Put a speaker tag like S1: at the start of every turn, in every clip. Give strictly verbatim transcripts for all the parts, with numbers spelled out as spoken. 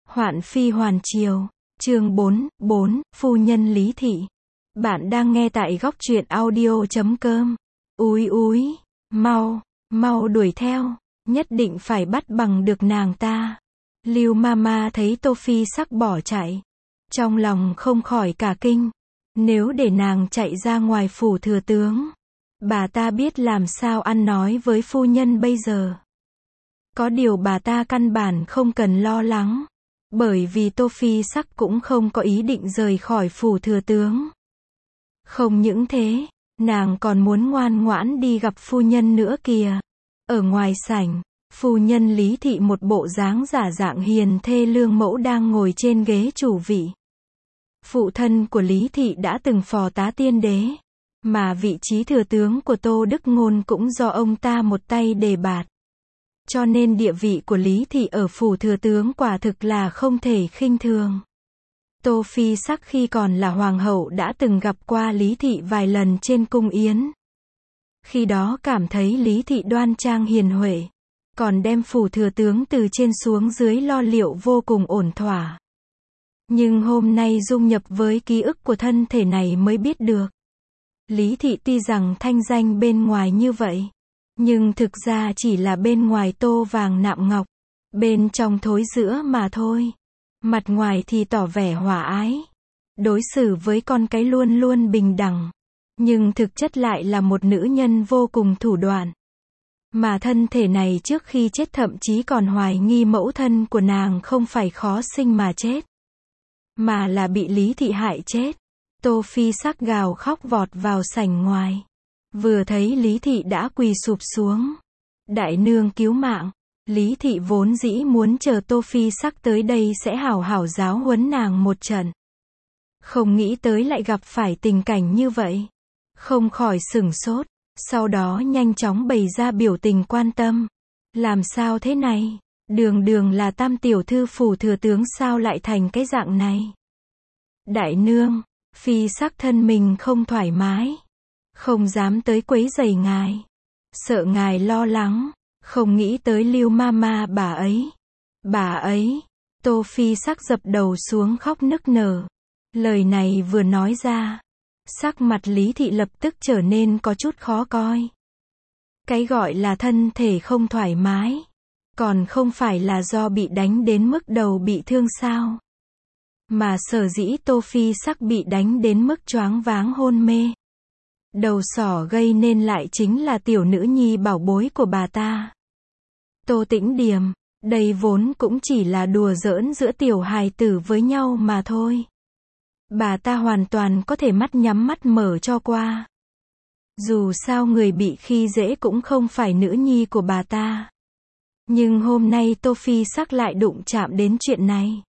S1: Hoạn phi hoàn triều, chương bốn, bốn, phu nhân Lý Thị. Bạn đang nghe tại góc truyện audio chấm com. Úi úi, mau, mau đuổi theo, nhất định phải bắt bằng được nàng ta. Lưu Mama thấy Tô Phi Sắc bỏ chạy, trong lòng không khỏi cả kinh. Nếu để nàng chạy ra ngoài phủ thừa tướng, bà ta biết làm sao ăn nói với phu nhân bây giờ. Có điều bà ta căn bản không cần lo lắng, bởi vì Tô Phi Sắc cũng không có ý định rời khỏi phủ thừa tướng. Không những thế, nàng còn muốn ngoan ngoãn đi gặp phu nhân nữa kìa. Ở ngoài sảnh, phu nhân Lý Thị một bộ dáng giả dạng hiền thê lương mẫu đang ngồi trên ghế chủ vị. Phụ thân của Lý Thị đã từng phò tá tiên đế, mà vị trí thừa tướng của Tô Đức Ngôn cũng do ông ta một tay đề bạt. Cho nên địa vị của Lý Thị ở phủ thừa tướng quả thực là không thể khinh thường. Tô Phi Sắc khi còn là hoàng hậu đã từng gặp qua Lý Thị vài lần trên cung yến. Khi đó cảm thấy Lý Thị đoan trang hiền huệ, còn đem phủ thừa tướng từ trên xuống dưới lo liệu vô cùng ổn thỏa. Nhưng hôm nay dung nhập với ký ức của thân thể này mới biết được. Lý Thị tuy rằng thanh danh bên ngoài như vậy, nhưng thực ra chỉ là bên ngoài tô vàng nạm ngọc, bên trong thối rữa mà thôi. Mặt ngoài thì tỏ vẻ hòa ái, đối xử với con cái luôn luôn bình đẳng, nhưng thực chất lại là một nữ nhân vô cùng thủ đoạn. Mà thân thể này trước khi chết thậm chí còn hoài nghi mẫu thân của nàng không phải khó sinh mà chết, mà là bị Lý Thị hại chết. Tô Phi Sắc gào khóc vọt vào sảnh ngoài. Vừa thấy Lý Thị đã quỳ sụp xuống. Đại nương cứu mạng. Lý Thị vốn dĩ muốn chờ Tô Phi Sắc tới đây sẽ hảo hảo giáo huấn nàng một trận. Không nghĩ tới lại gặp phải tình cảnh như vậy. Không khỏi sửng sốt. Sau đó nhanh chóng bày ra biểu tình quan tâm. Làm sao thế này? Đường đường là tam tiểu thư phủ thừa tướng sao lại thành cái dạng này? Đại nương, Phi Sắc thân mình không thoải mái, không dám tới quấy rầy ngài, sợ ngài lo lắng, không nghĩ tới Lưu Mama bà ấy. Bà ấy, Tô Phi Sắc dập đầu xuống khóc nức nở. Lời này vừa nói ra, sắc mặt Lý Thị lập tức trở nên có chút khó coi. Cái gọi là thân thể không thoải mái, còn không phải là do bị đánh đến mức đầu bị thương sao? Mà sở dĩ Tô Phi Sắc bị đánh đến mức choáng váng hôn mê, đầu sỏ gây nên lại chính là tiểu nữ nhi bảo bối của bà ta. Tô Tĩnh Điềm, đây vốn cũng chỉ là đùa giỡn giữa tiểu hài tử với nhau mà thôi. Bà ta hoàn toàn có thể mắt nhắm mắt mở cho qua. Dù sao người bị khi dễ cũng không phải nữ nhi của bà ta. Nhưng hôm nay Tô Phi Sắc lại đụng chạm đến chuyện này.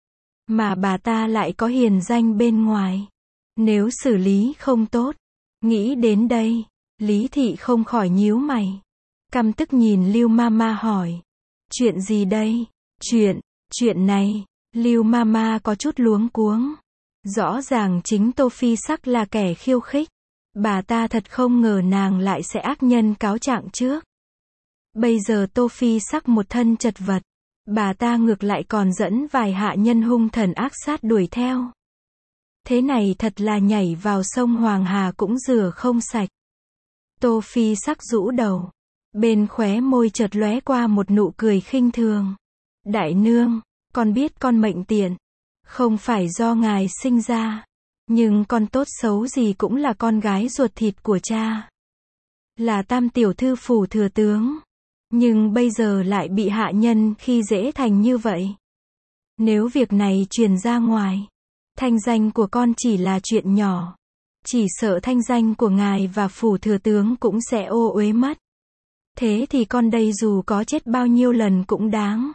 S1: Mà bà ta lại có hiền danh bên ngoài. Nếu xử lý không tốt, nghĩ đến đây, Lý Thị không khỏi nhíu mày. Căm tức nhìn Lưu Mama hỏi. Chuyện gì đây? Chuyện, chuyện này, Lưu Mama có chút luống cuống. Rõ ràng chính Tô Phi Sắc là kẻ khiêu khích. Bà ta thật không ngờ nàng lại sẽ ác nhân cáo trạng trước. Bây giờ Tô Phi Sắc một thân chật vật. Bà ta ngược lại còn dẫn vài hạ nhân hung thần ác sát đuổi theo. Thế này thật là nhảy vào sông Hoàng Hà cũng rửa không sạch. Tô Phi Sắc rũ đầu. Bên khóe môi chợt lóe qua một nụ cười khinh thường. Đại nương, con biết con mệnh tiện. Không phải do ngài sinh ra. Nhưng con tốt xấu gì cũng là con gái ruột thịt của cha. Là tam tiểu thư phủ thừa tướng. Nhưng bây giờ lại bị hạ nhân khi dễ thành như vậy. Nếu việc này truyền ra ngoài, thanh danh của con chỉ là chuyện nhỏ. Chỉ sợ thanh danh của ngài và phủ thừa tướng cũng sẽ ô uế mất. Thế thì con đây dù có chết bao nhiêu lần cũng đáng.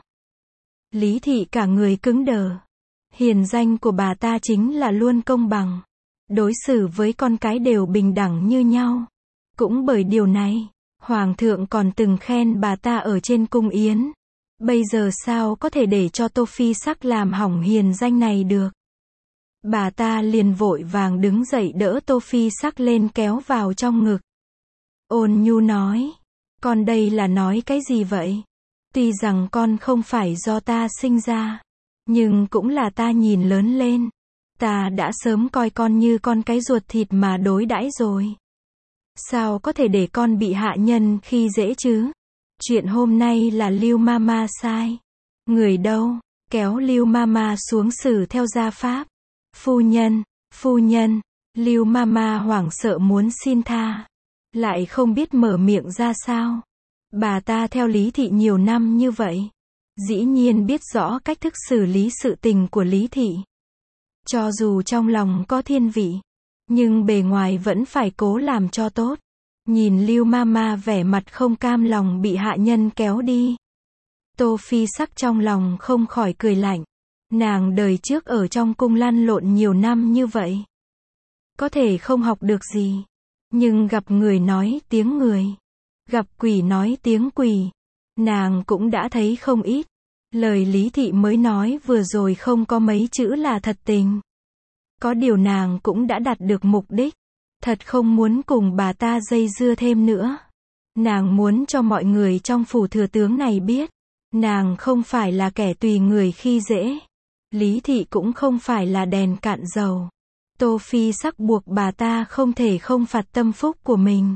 S1: Lý Thị cả người cứng đờ. Hiền danh của bà ta chính là luôn công bằng. Đối xử với con cái đều bình đẳng như nhau. Cũng bởi điều này, Hoàng thượng còn từng khen bà ta ở trên cung yến. Bây giờ sao có thể để cho Tô Phi Sắc làm hỏng hiền danh này được? Bà ta liền vội vàng đứng dậy đỡ Tô Phi Sắc lên kéo vào trong ngực. Ôn nhu nói, con đây là nói cái gì vậy? Tuy rằng con không phải do ta sinh ra, Nhưng cũng là ta nhìn lớn lên. Ta đã sớm coi con như con cái ruột thịt mà đối đãi rồi. Sao có thể để con bị hạ nhân khi dễ chứ? Chuyện hôm nay là Lưu Mama sai. Người đâu? Kéo Lưu Mama xuống xử theo gia pháp. Phu nhân, phu nhân, Lưu Mama hoảng sợ muốn xin tha. Lại không biết mở miệng ra sao. Bà ta theo Lý Thị nhiều năm như vậy. Dĩ nhiên biết rõ cách thức xử lý sự tình của Lý Thị. Cho dù trong lòng có thiên vị, nhưng bề ngoài vẫn phải cố làm cho tốt. Nhìn Lưu Mama vẻ mặt không cam lòng bị hạ nhân kéo đi. Tô Phi Sắc trong lòng không khỏi cười lạnh. Nàng đời trước ở trong cung lăn lộn nhiều năm như vậy. Có thể không học được gì. Nhưng gặp người nói tiếng người. Gặp quỷ nói tiếng quỷ. Nàng cũng đã thấy không ít. Lời Lý Thị mới nói vừa rồi không có mấy chữ là thật tình. Có điều nàng cũng đã đạt được mục đích. Thật không muốn cùng bà ta dây dưa thêm nữa. Nàng muốn cho mọi người trong phủ thừa tướng này biết. Nàng không phải là kẻ tùy người khi dễ. Lý Thị cũng không phải là đèn cạn dầu. Tô Phi Sắc buộc bà ta không thể không phạt tâm phúc của mình.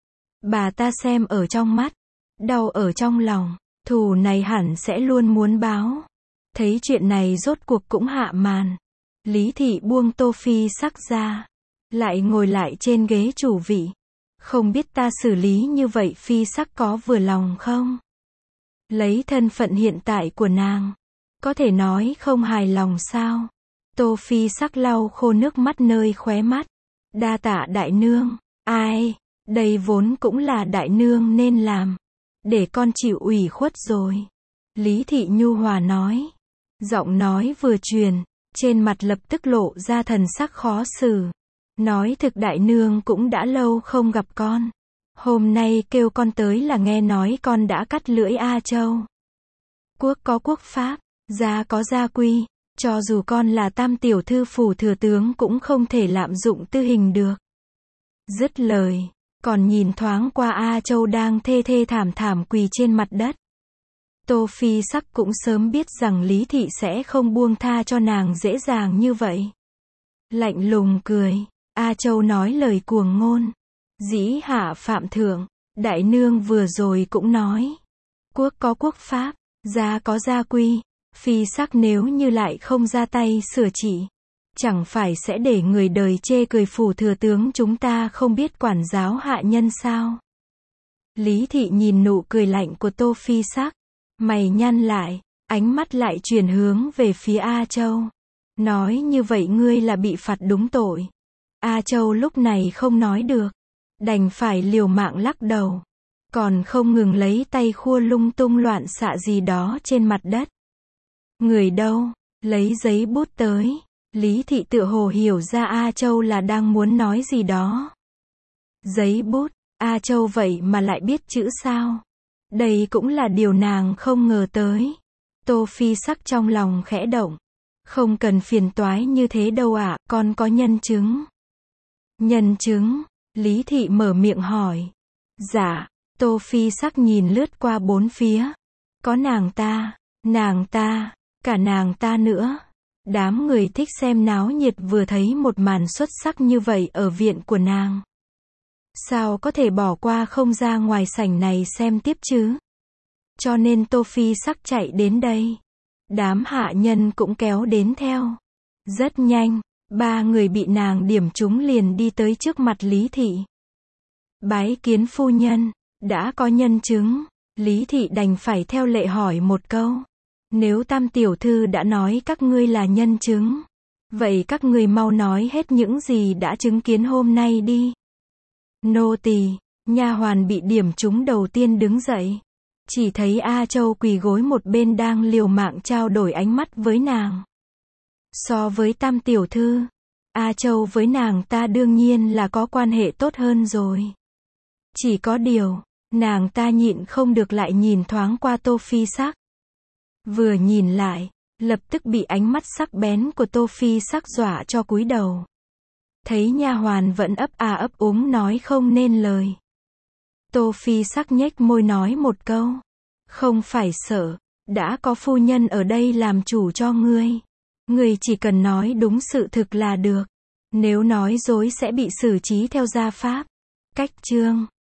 S1: Bà ta xem ở trong mắt. Đau ở trong lòng. Thù này hẳn sẽ luôn muốn báo. Thấy chuyện này rốt cuộc cũng hạ màn. Lý Thị buông Tô Phi Sắc ra. Lại ngồi lại trên ghế chủ vị. Không biết ta xử lý như vậy Phi Sắc có vừa lòng không? Lấy thân phận hiện tại của nàng. Có thể nói không hài lòng sao? Tô Phi Sắc lau khô nước mắt nơi khóe mắt. Đa tạ đại nương. Ai? Đây vốn cũng là đại nương nên làm. Để con chịu ủy khuất rồi. Lý Thị nhu hòa nói. Giọng nói vừa truyền. Trên mặt lập tức lộ ra thần sắc khó xử. Nói thực đại nương cũng đã lâu không gặp con. Hôm nay kêu con tới là nghe nói con đã cắt lưỡi A Châu. Quốc có quốc pháp, gia có gia quy. Cho dù con là tam tiểu thư phủ thừa tướng cũng không thể lạm dụng tư hình được. Dứt lời, còn nhìn thoáng qua A Châu đang thê thê thảm thảm quỳ trên mặt đất. Tô Phi Sắc cũng sớm biết rằng Lý Thị sẽ không buông tha cho nàng dễ dàng như vậy. Lạnh lùng cười, A Châu nói lời cuồng ngôn. Dĩ hạ phạm thượng, đại nương vừa rồi cũng nói. Quốc có quốc pháp, gia có gia quy. Phi Sắc nếu như lại không ra tay sửa trị. Chẳng phải sẽ để người đời chê cười phủ thừa tướng chúng ta không biết quản giáo hạ nhân sao? Lý Thị nhìn nụ cười lạnh của Tô Phi Sắc. Mày nhăn lại, ánh mắt lại chuyển hướng về phía A Châu. Nói như vậy ngươi là bị phạt đúng tội. A Châu lúc này không nói được. Đành phải liều mạng lắc đầu. Còn không ngừng lấy tay khua lung tung loạn xạ gì đó trên mặt đất. Người đâu? Lấy giấy bút tới. Lý Thị tựa hồ hiểu ra A Châu là đang muốn nói gì đó. Giấy bút, A Châu vậy mà lại biết chữ sao? Đây cũng là điều nàng không ngờ tới. Tô Phi Sắc trong lòng khẽ động. Không cần phiền toái như thế đâu ạ, con có nhân chứng. Nhân chứng? Lý Thị mở miệng hỏi. Dạ, Tô Phi Sắc nhìn lướt qua bốn phía. Có nàng ta, nàng ta, cả nàng ta nữa. Đám người thích xem náo nhiệt vừa thấy một màn xuất sắc như vậy ở viện của nàng. Sao có thể bỏ qua không ra ngoài sảnh này xem tiếp chứ? Cho nên Tô Phi Sắc chạy đến đây. Đám hạ nhân cũng kéo đến theo. Rất nhanh, ba người bị nàng điểm trúng liền đi tới trước mặt Lý Thị. Bái kiến phu nhân, đã có nhân chứng. Lý Thị đành phải theo lệ hỏi một câu. Nếu tam tiểu thư đã nói các ngươi là nhân chứng, vậy các ngươi mau nói hết những gì đã chứng kiến hôm nay đi. Nô tỳ, nha hoàn bị điểm trúng đầu tiên đứng dậy. Chỉ thấy A Châu quỳ gối một bên đang liều mạng trao đổi ánh mắt với nàng. So với tam tiểu thư, A Châu với nàng ta đương nhiên là có quan hệ tốt hơn rồi. Chỉ có điều, nàng ta nhịn không được lại nhìn thoáng qua Tô Phi Sắc. Vừa nhìn lại, lập tức bị ánh mắt sắc bén của Tô Phi Sắc dọa cho cúi đầu. Thấy nha hoàn vẫn ấp à ấp úng nói không nên lời. Tô Phi Sắc nhếch môi nói một câu. Không phải sợ, Đã có phu nhân ở đây làm chủ cho ngươi. Ngươi chỉ cần nói đúng sự thực là được. Nếu nói dối sẽ bị xử trí theo gia pháp. Cách chương